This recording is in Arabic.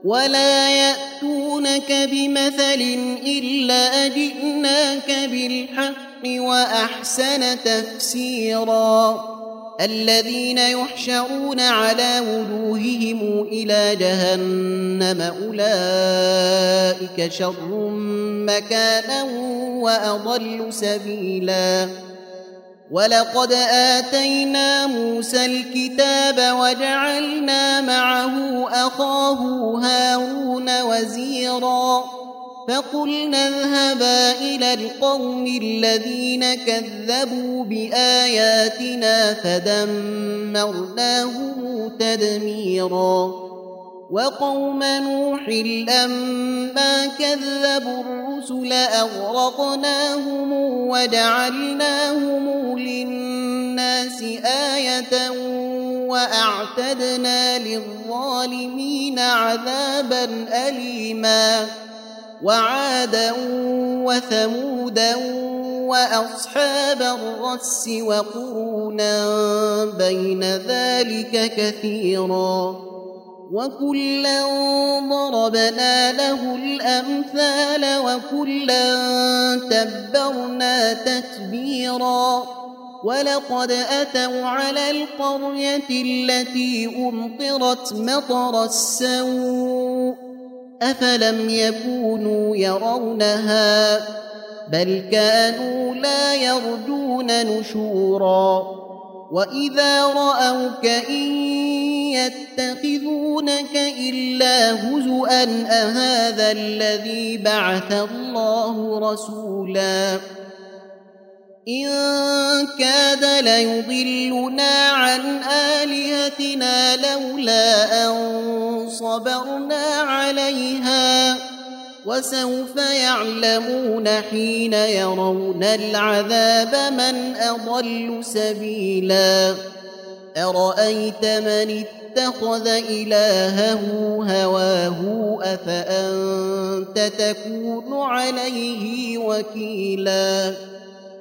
ولا يأتونك بمثل إلا جئناك بالحق وأحسن تفسيرا الذين يحشرون على وجوههم إلى جهنم أولئك شر مكانا وأضل سبيلا ولقد آتينا موسى الكتاب وجعلنا معه أخاه هارون وزيرا فقلنا اذهبا إلى القوم الذين كذبوا بآياتنا فدمرناهم تدميرا وقوم نوح لما كذبوا الرسل أغرقناهم وجعلناهم للناس آية وأعتدنا للظالمين عذابا أليما وعادا وثمودا وأصحاب الرس وقرونا بين ذلك كثيرا وكلا ضربنا له الأمثال وكلا تبرنا تتبيرا ولقد أتوا على القرية التي أمطرت مطر السوء أفلم يكونوا يرونها بل كانوا لا يرجون نشورا وإذا رأوك إن يتخذونك إلا هزؤا أهذا الذي بعث الله رسولا إن كاد ليضلنا عن آلهتنا لولا أن صبرنا عليها وسوف يعلمون حين يرون العذاب من أضل سبيلا أرأيت من اتخذ إلهه هواه أفأنت تكون عليه وكيلا